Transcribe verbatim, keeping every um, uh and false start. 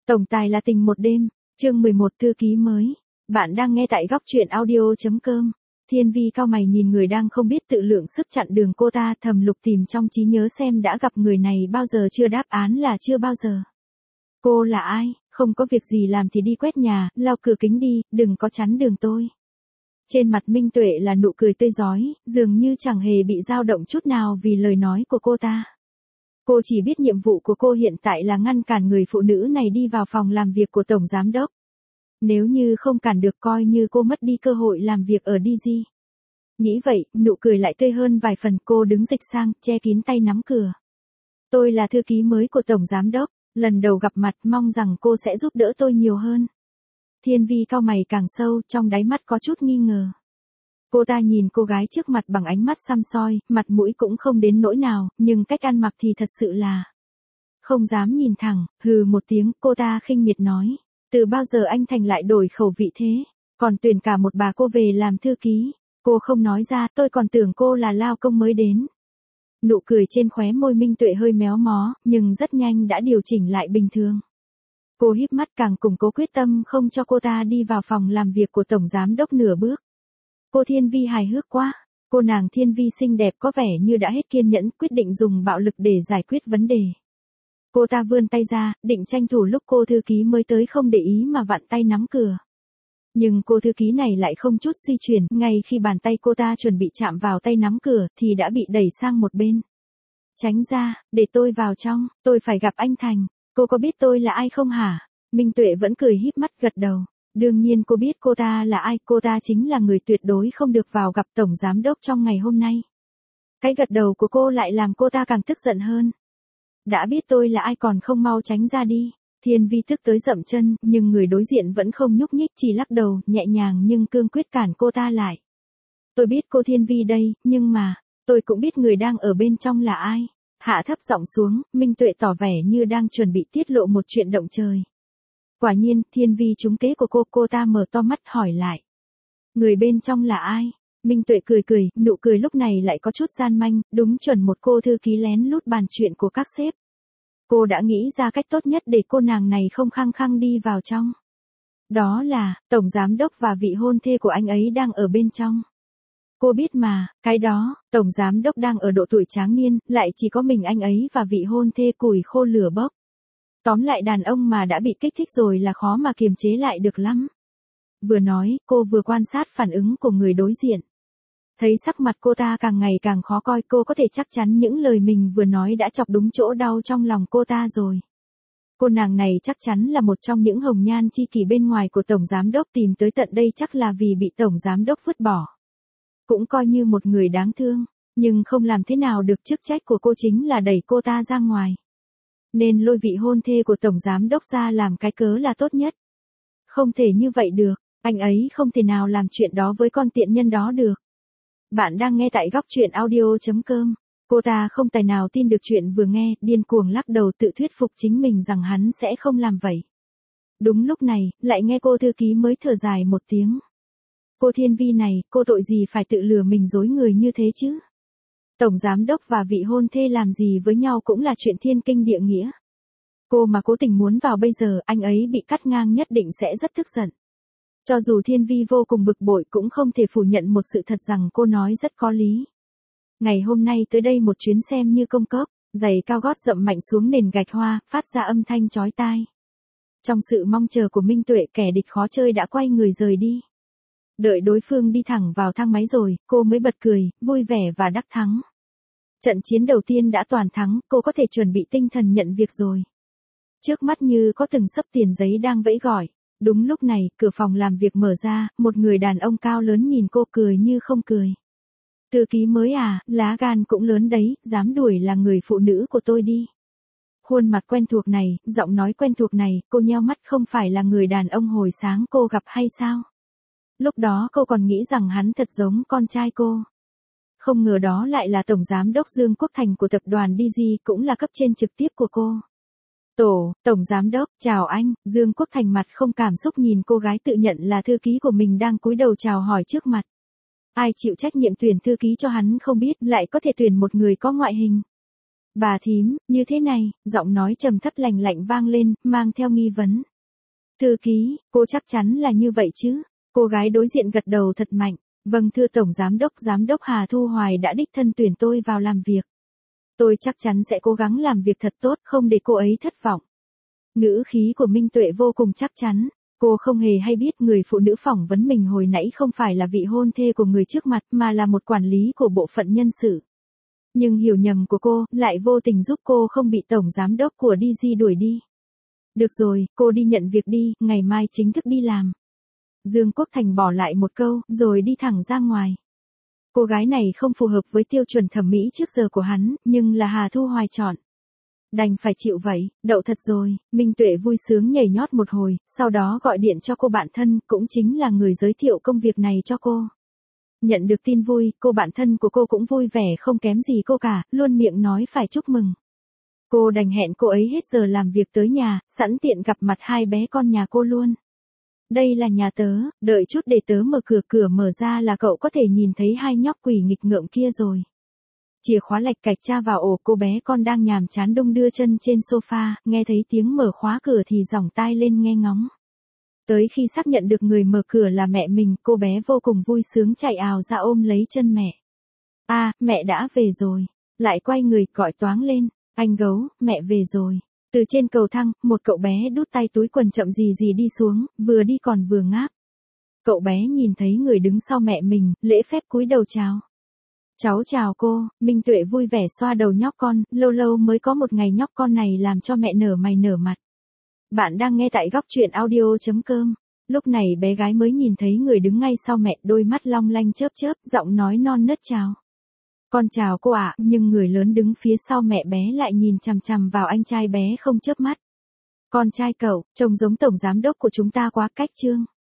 Tổng tài là tình một đêm, chương mười một thư ký mới. Bạn đang nghe tại góc truyện audio chấm com. Thiên Vi cau mày nhìn người đang không biết tự lượng sức chặn đường cô ta, thầm lục tìm trong trí nhớ xem đã gặp người này bao giờ chưa, đáp án là chưa bao giờ. Cô là ai? Không có việc gì làm thì đi quét nhà, lau cửa kính đi, đừng có chắn đường tôi. Trên mặt Minh Tuệ là nụ cười tươi rói, dường như chẳng hề bị dao động chút nào vì lời nói của cô ta. Cô chỉ biết nhiệm vụ của cô hiện tại là ngăn cản người phụ nữ này đi vào phòng làm việc của Tổng Giám Đốc. Nếu như không cản được coi như cô mất đi cơ hội làm việc ở đê giê. Nghĩ vậy, nụ cười lại tươi hơn vài phần, cô đứng dịch sang, che kín tay nắm cửa. Tôi là thư ký mới của Tổng Giám Đốc, lần đầu gặp mặt mong rằng cô sẽ giúp đỡ tôi nhiều hơn. Thiên Vi cau mày càng sâu, trong đáy mắt có chút nghi ngờ. Cô ta nhìn cô gái trước mặt bằng ánh mắt săm soi, mặt mũi cũng không đến nỗi nào, nhưng cách ăn mặc thì thật sự là không dám nhìn thẳng. Hừ một tiếng, cô ta khinh miệt nói. Từ bao giờ anh Thành lại đổi khẩu vị thế, còn tuyển cả một bà cô về làm thư ký. Cô không nói ra, tôi còn tưởng cô là lao công mới đến. Nụ cười trên khóe môi Minh Tuệ hơi méo mó, nhưng rất nhanh đã điều chỉnh lại bình thường. Cô híp mắt càng củng cố quyết tâm không cho cô ta đi vào phòng làm việc của Tổng Giám Đốc nửa bước. Cô Thiên Vi hài hước quá, cô nàng Thiên Vi xinh đẹp có vẻ như đã hết kiên nhẫn, quyết định dùng bạo lực để giải quyết vấn đề. Cô ta vươn tay ra, định tranh thủ lúc cô thư ký mới tới không để ý mà vặn tay nắm cửa. Nhưng cô thư ký này lại không chút suy chuyển, ngay khi bàn tay cô ta chuẩn bị chạm vào tay nắm cửa thì đã bị đẩy sang một bên. Tránh ra, để tôi vào trong, tôi phải gặp anh Thành. Cô có biết tôi là ai không hả? Minh Tuệ vẫn cười híp mắt gật đầu. Đương nhiên cô biết cô ta là ai, cô ta chính là người tuyệt đối không được vào gặp Tổng Giám Đốc trong ngày hôm nay. Cái gật đầu của cô lại làm cô ta càng tức giận hơn. Đã biết tôi là ai còn không mau tránh ra đi. Thiên Vi tức tới dậm chân, nhưng người đối diện vẫn không nhúc nhích, chỉ lắc đầu, nhẹ nhàng nhưng cương quyết cản cô ta lại. Tôi biết cô Thiên Vi đây, nhưng mà, tôi cũng biết người đang ở bên trong là ai. Hạ thấp giọng xuống, Minh Tuệ tỏ vẻ như đang chuẩn bị tiết lộ một chuyện động trời. Quả nhiên, Thiên Vi trúng kế của cô, cô ta mở to mắt hỏi lại. Người bên trong là ai? Minh Tuệ cười cười, nụ cười lúc này lại có chút gian manh, đúng chuẩn một cô thư ký lén lút bàn chuyện của các sếp. Cô đã nghĩ ra cách tốt nhất để cô nàng này không khăng khăng đi vào trong. Đó là, Tổng Giám Đốc và vị hôn thê của anh ấy đang ở bên trong. Cô biết mà, cái đó, Tổng Giám Đốc đang ở độ tuổi tráng niên, lại chỉ có mình anh ấy và vị hôn thê củi khô lửa bốc. Tóm lại đàn ông mà đã bị kích thích rồi là khó mà kiềm chế lại được lắm. Vừa nói, cô vừa quan sát phản ứng của người đối diện. Thấy sắc mặt cô ta càng ngày càng khó coi, cô có thể chắc chắn những lời mình vừa nói đã chọc đúng chỗ đau trong lòng cô ta rồi. Cô nàng này chắc chắn là một trong những hồng nhan chi kỷ bên ngoài của Tổng Giám Đốc, tìm tới tận đây chắc là vì bị Tổng Giám Đốc vứt bỏ. Cũng coi như một người đáng thương, nhưng không làm thế nào được, chức trách của cô chính là đẩy cô ta ra ngoài. Nên lôi vị hôn thê của Tổng Giám Đốc ra làm cái cớ là tốt nhất. Không thể như vậy được, anh ấy không thể nào làm chuyện đó với con tiện nhân đó được. Bạn đang nghe tại góc truyện audio chấm com. Cô ta không tài nào tin được chuyện vừa nghe, điên cuồng lắc đầu tự thuyết phục chính mình rằng hắn sẽ không làm vậy. Đúng lúc này, lại nghe cô thư ký mới thở dài một tiếng. Cô Thiên Vi này, cô tội gì phải tự lừa mình dối người như thế chứ? Tổng Giám Đốc và vị hôn thê làm gì với nhau cũng là chuyện thiên kinh địa nghĩa. Cô mà cố tình muốn vào bây giờ, anh ấy bị cắt ngang nhất định sẽ rất tức giận. Cho dù Thiên Vi vô cùng bực bội cũng không thể phủ nhận một sự thật rằng cô nói rất có lý. Ngày hôm nay tới đây một chuyến xem như công cốc, giày cao gót dậm mạnh xuống nền gạch hoa, phát ra âm thanh chói tai. Trong sự mong chờ của Minh Tuệ, kẻ địch khó chơi đã quay người rời đi. Đợi đối phương đi thẳng vào thang máy rồi, cô mới bật cười, vui vẻ và đắc thắng. Trận chiến đầu tiên đã toàn thắng, cô có thể chuẩn bị tinh thần nhận việc rồi. Trước mắt như có từng xấp tiền giấy đang vẫy gọi. Đúng lúc này, cửa phòng làm việc mở ra, một người đàn ông cao lớn nhìn cô cười như không cười. Thư ký mới à, lá gan cũng lớn đấy, dám đuổi là người phụ nữ của tôi đi. Khuôn mặt quen thuộc này, giọng nói quen thuộc này, cô nheo mắt, không phải là người đàn ông hồi sáng cô gặp hay sao? Lúc đó cô còn nghĩ rằng hắn thật giống con trai cô. Không ngờ đó lại là Tổng Giám Đốc Dương Quốc Thành của tập đoàn đê giê, cũng là cấp trên trực tiếp của cô. Tổ, Tổng Giám Đốc, chào anh. Dương Quốc Thành mặt không cảm xúc nhìn cô gái tự nhận là thư ký của mình đang cúi đầu chào hỏi trước mặt. Ai chịu trách nhiệm tuyển thư ký cho hắn không biết, lại có thể tuyển một người có ngoại hình Bà thím, như thế này, giọng nói trầm thấp lành lạnh vang lên, mang theo nghi vấn. Thư ký, cô chắc chắn là như vậy chứ? Cô gái đối diện gật đầu thật mạnh. Vâng thưa Tổng Giám đốc, Giám đốc Hà Thu Hoài đã đích thân tuyển tôi vào làm việc. Tôi chắc chắn sẽ cố gắng làm việc thật tốt, không để cô ấy thất vọng. Ngữ khí của Minh Tuệ vô cùng chắc chắn. Cô không hề hay biết người phụ nữ phỏng vấn mình hồi nãy không phải là vị hôn thê của người trước mặt mà là một quản lý của bộ phận nhân sự. Nhưng hiểu nhầm của cô lại vô tình giúp cô không bị Tổng Giám đốc của đê giê đuổi đi. Được rồi, cô đi nhận việc đi, ngày mai chính thức đi làm. Dương Quốc Thành bỏ lại một câu, rồi đi thẳng ra ngoài. Cô gái này không phù hợp với tiêu chuẩn thẩm mỹ trước giờ của hắn, nhưng là Hà Thu Hoài chọn. Đành phải chịu vậy, đậu thật rồi. Minh Tuệ vui sướng nhảy nhót một hồi, sau đó gọi điện cho cô bạn thân, cũng chính là người giới thiệu công việc này cho cô. Nhận được tin vui, cô bạn thân của cô cũng vui vẻ không kém gì cô cả, luôn miệng nói phải chúc mừng. Cô đành hẹn cô ấy hết giờ làm việc tới nhà, sẵn tiện gặp mặt hai bé con nhà cô luôn. Đây là nhà tớ, đợi chút để tớ mở cửa, cửa mở ra là cậu có thể nhìn thấy hai nhóc quỷ nghịch ngợm kia rồi. Chìa khóa lạch cạch tra vào ổ, cô bé con đang nhàm chán đung đưa chân trên sofa, nghe thấy tiếng mở khóa cửa thì giỏng tai lên nghe ngóng. Tới khi xác nhận được người mở cửa là mẹ mình, cô bé vô cùng vui sướng chạy ào ra ôm lấy chân mẹ. À, mẹ đã về rồi. Lại quay người gọi toáng lên, anh gấu, mẹ về rồi. Từ trên cầu thang, một cậu bé đút tay túi quần chậm gì gì đi xuống, vừa đi còn vừa ngáp. Cậu bé nhìn thấy người đứng sau mẹ mình, lễ phép cúi đầu chào. Cháu chào cô. Minh Tuệ vui vẻ xoa đầu nhóc con, lâu lâu mới có một ngày nhóc con này làm cho mẹ nở mày nở mặt. Bạn đang nghe tại góc truyện audio chấm com. Lúc này bé gái mới nhìn thấy người đứng ngay sau mẹ, đôi mắt long lanh chớp chớp, giọng nói non nớt chào. Con chào cô ạ, nhưng người lớn đứng phía sau mẹ bé lại nhìn chằm chằm vào anh trai bé không chớp mắt. Con trai cậu, trông giống Tổng Giám đốc của chúng ta quá, cách trương.